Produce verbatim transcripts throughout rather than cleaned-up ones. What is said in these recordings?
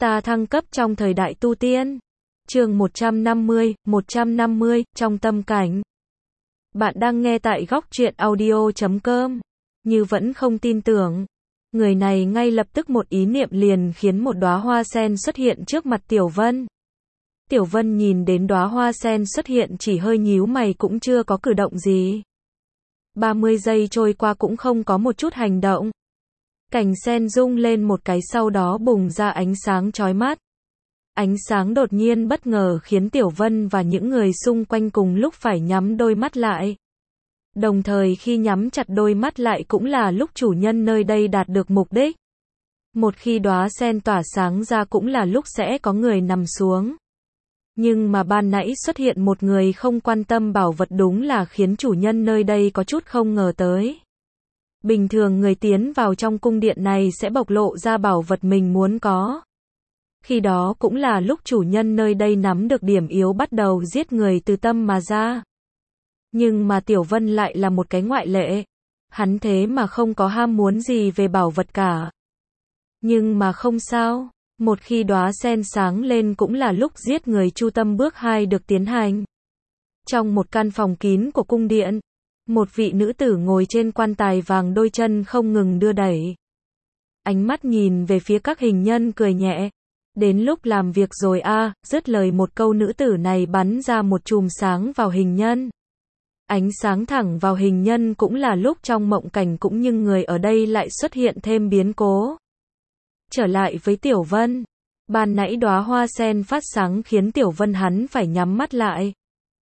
Ta thăng cấp trong thời đại tu tiên. Chương một trăm năm mươi, một trăm năm mươi, trong tâm cảnh. Bạn đang nghe tại góc truyện audio chấm com. Như vẫn không tin tưởng. Người này ngay lập tức một ý niệm liền khiến một đóa hoa sen xuất hiện trước mặt Tiểu Vân. Tiểu Vân nhìn đến đóa hoa sen xuất hiện chỉ hơi nhíu mày cũng chưa có cử động gì. ba mươi giây trôi qua cũng không có một chút hành động. Cành sen rung lên một cái sau đó bùng ra ánh sáng chói mắt. Ánh sáng đột nhiên bất ngờ khiến Tiểu Vân và những người xung quanh cùng lúc phải nhắm đôi mắt lại. Đồng thời khi nhắm chặt đôi mắt lại cũng là lúc chủ nhân nơi đây đạt được mục đích. Một khi đóa sen tỏa sáng ra cũng là lúc sẽ có người nằm xuống. Nhưng mà ban nãy xuất hiện một người không quan tâm bảo vật đúng là khiến chủ nhân nơi đây có chút không ngờ tới. Bình thường người tiến vào trong cung điện này sẽ bộc lộ ra bảo vật mình muốn có. Khi đó cũng là lúc chủ nhân nơi đây nắm được điểm yếu bắt đầu giết người từ tâm mà ra. Nhưng mà Tiểu Vân lại là một cái ngoại lệ. Hắn thế mà không có ham muốn gì về bảo vật cả. Nhưng mà không sao, một khi đóa sen sáng lên cũng là lúc giết người chu tâm bước hai được tiến hành. Trong một căn phòng kín của cung điện, một vị nữ tử ngồi trên quan tài vàng đôi chân không ngừng đưa đẩy. Ánh mắt nhìn về phía các hình nhân cười nhẹ. Đến lúc làm việc rồi a, à, dứt lời một câu nữ tử này bắn ra một chùm sáng vào hình nhân. Ánh sáng thẳng vào hình nhân cũng là lúc trong mộng cảnh cũng như người ở đây lại xuất hiện thêm biến cố. Trở lại với Tiểu Vân. Ban nãy đóa hoa sen phát sáng khiến Tiểu Vân hắn phải nhắm mắt lại.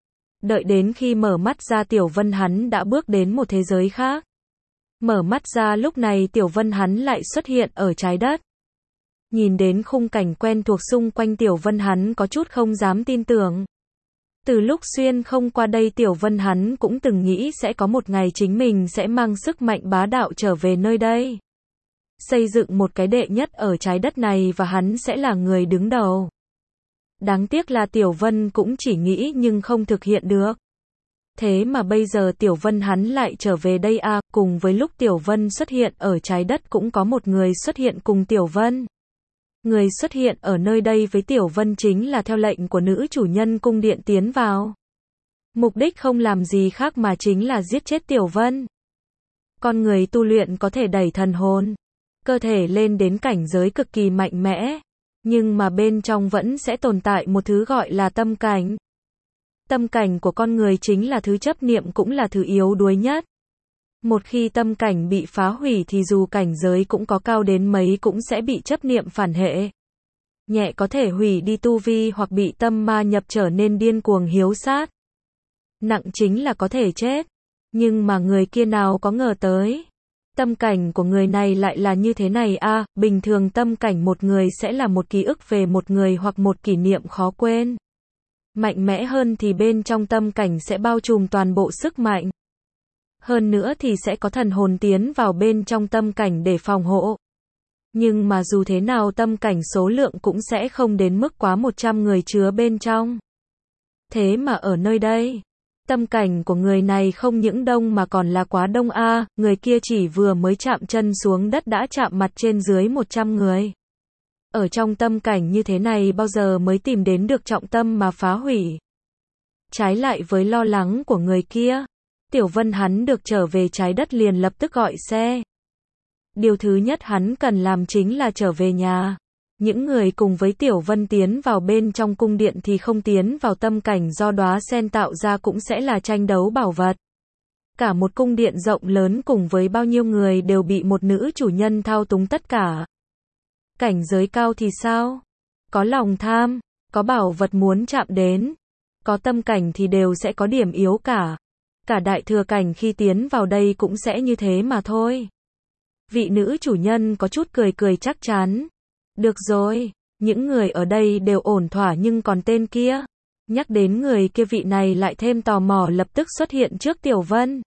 Đợi đến khi mở mắt ra Tiểu Vân hắn đã bước đến một thế giới khác. Mở mắt ra lúc này Tiểu Vân hắn lại xuất hiện ở trái đất. Nhìn đến khung cảnh quen thuộc xung quanh Tiểu Vân hắn có chút không dám tin tưởng. Từ lúc xuyên không qua đây Tiểu Vân hắn cũng từng nghĩ sẽ có một ngày chính mình sẽ mang sức mạnh bá đạo trở về nơi đây. Xây dựng một cái đệ nhất ở trái đất này và hắn sẽ là người đứng đầu. Đáng tiếc là Tiểu Vân cũng chỉ nghĩ nhưng không thực hiện được. Thế mà bây giờ Tiểu Vân hắn lại trở về đây à, cùng với lúc Tiểu Vân xuất hiện ở trái đất cũng có một người xuất hiện cùng Tiểu Vân. Người xuất hiện ở nơi đây với Tiểu Vân chính là theo lệnh của nữ chủ nhân cung điện tiến vào. Mục đích không làm gì khác mà chính là giết chết Tiểu Vân. Con người tu luyện có thể đẩy thần hồn, cơ thể lên đến cảnh giới cực kỳ mạnh mẽ. Nhưng mà bên trong vẫn sẽ tồn tại một thứ gọi là tâm cảnh. Tâm cảnh của con người chính là thứ chấp niệm cũng là thứ yếu đuối nhất. Một khi tâm cảnh bị phá hủy thì dù cảnh giới cũng có cao đến mấy cũng sẽ bị chấp niệm phản hệ. Nhẹ có thể hủy đi tu vi hoặc bị tâm ma nhập trở nên điên cuồng hiếu sát. Nặng chính là có thể chết. Nhưng mà người kia nào có ngờ tới. Tâm cảnh của người này lại là như thế này a, à, bình thường tâm cảnh một người sẽ là một ký ức về một người hoặc một kỷ niệm khó quên. Mạnh mẽ hơn thì bên trong tâm cảnh sẽ bao trùm toàn bộ sức mạnh. Hơn nữa thì sẽ có thần hồn tiến vào bên trong tâm cảnh để phòng hộ. Nhưng mà dù thế nào tâm cảnh số lượng cũng sẽ không đến mức quá một trăm người chứa bên trong. Thế mà ở nơi đây, tâm cảnh của người này không những đông mà còn là quá đông a, à, người kia chỉ vừa mới chạm chân xuống đất đã chạm mặt trên dưới một trăm người. Ở trong tâm cảnh như thế này bao giờ mới tìm đến được trọng tâm mà phá hủy. Trái lại với lo lắng của người kia, Tiểu Vân hắn được trở về trái đất liền lập tức gọi xe. Điều thứ nhất hắn cần làm chính là trở về nhà. Những người cùng với Tiểu Vân tiến vào bên trong cung điện thì không tiến vào tâm cảnh do đóa sen tạo ra cũng sẽ là tranh đấu bảo vật. Cả một cung điện rộng lớn cùng với bao nhiêu người đều bị một nữ chủ nhân thao túng tất cả. Cảnh giới cao thì sao? Có lòng tham, có bảo vật muốn chạm đến, có tâm cảnh thì đều sẽ có điểm yếu cả. Cả đại thừa cảnh khi tiến vào đây cũng sẽ như thế mà thôi. Vị nữ chủ nhân có chút cười cười chắc chắn. Được rồi, những người ở đây đều ổn thỏa nhưng còn tên kia. Nhắc đến người kia vị này lại thêm tò mò lập tức xuất hiện trước Tiểu Vân.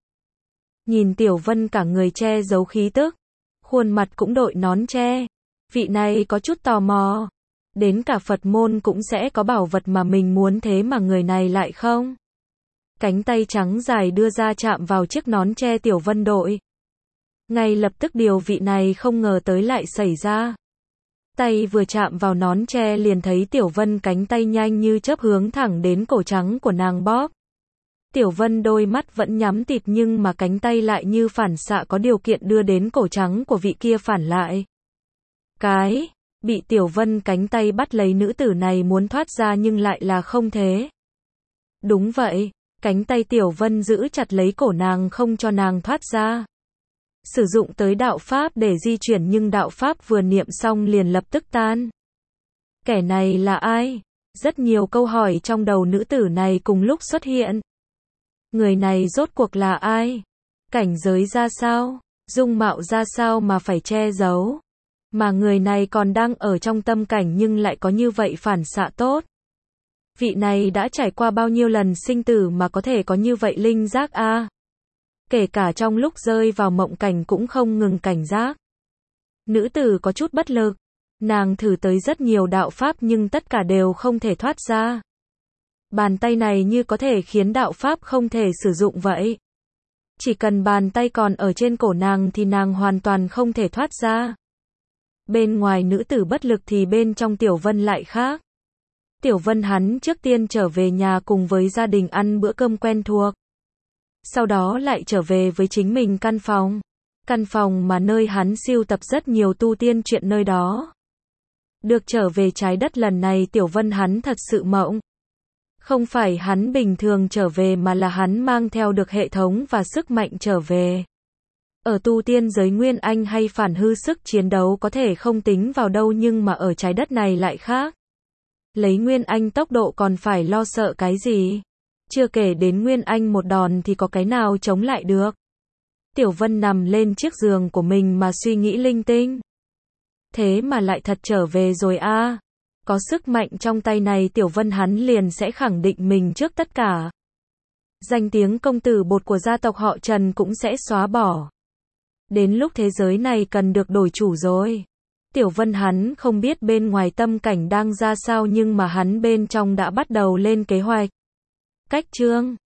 Nhìn Tiểu Vân cả người che giấu khí tức. Khuôn mặt cũng đội nón che. Vị này có chút tò mò. Đến cả Phật môn cũng sẽ có bảo vật mà mình muốn thế mà người này lại không. Cánh tay trắng dài đưa ra chạm vào chiếc nón che Tiểu Vân đội. Ngay lập tức điều vị này không ngờ tới lại xảy ra. Tay vừa chạm vào nón tre liền thấy Tiểu Vân cánh tay nhanh như chớp hướng thẳng đến cổ trắng của nàng bóp. Tiểu Vân đôi mắt vẫn nhắm tịt nhưng mà cánh tay lại như phản xạ có điều kiện đưa đến cổ trắng của vị kia phản lại. Cái, bị Tiểu Vân cánh tay bắt lấy nữ tử này muốn thoát ra nhưng lại là không thế. Đúng vậy, cánh tay Tiểu Vân giữ chặt lấy cổ nàng không cho nàng thoát ra. Sử dụng tới đạo pháp để di chuyển nhưng đạo pháp vừa niệm xong liền lập tức tan. Kẻ này là ai? Rất nhiều câu hỏi trong đầu nữ tử này cùng lúc xuất hiện. Người này rốt cuộc là ai? Cảnh giới ra sao? Dung mạo ra sao mà phải che giấu? Mà người này còn đang ở trong tâm cảnh nhưng lại có như vậy phản xạ tốt. Vị này đã trải qua bao nhiêu lần sinh tử mà có thể có như vậy linh giác a? À? Kể cả trong lúc rơi vào mộng cảnh cũng không ngừng cảnh giác. Nữ tử có chút bất lực. Nàng thử tới rất nhiều đạo pháp nhưng tất cả đều không thể thoát ra. Bàn tay này như có thể khiến đạo pháp không thể sử dụng vậy. Chỉ cần bàn tay còn ở trên cổ nàng thì nàng hoàn toàn không thể thoát ra. Bên ngoài nữ tử bất lực thì bên trong Tiểu Vân lại khác. Tiểu Vân hắn trước tiên trở về nhà cùng với gia đình ăn bữa cơm quen thuộc. Sau đó lại trở về với chính mình căn phòng. Căn phòng mà nơi hắn sưu tập rất nhiều tu tiên chuyện nơi đó. Được trở về trái đất lần này Tiểu Vân hắn thật sự mộng. Không phải hắn bình thường trở về mà là hắn mang theo được hệ thống và sức mạnh trở về. Ở tu tiên giới Nguyên Anh hay phản hư sức chiến đấu có thể không tính vào đâu nhưng mà ở trái đất này lại khác. Lấy Nguyên Anh tốc độ còn phải lo sợ cái gì? Chưa kể đến Nguyên Anh một đòn thì có cái nào chống lại được. Tiểu Vân nằm lên chiếc giường của mình mà suy nghĩ linh tinh. Thế mà lại thật trở về rồi a. À. Có sức mạnh trong tay này Tiểu Vân hắn liền sẽ khẳng định mình trước tất cả. Danh tiếng công tử bột của gia tộc họ Trần cũng sẽ xóa bỏ. Đến lúc thế giới này cần được đổi chủ rồi. Tiểu Vân hắn không biết bên ngoài tâm cảnh đang ra sao nhưng mà hắn bên trong đã bắt đầu lên kế hoạch. Cách chương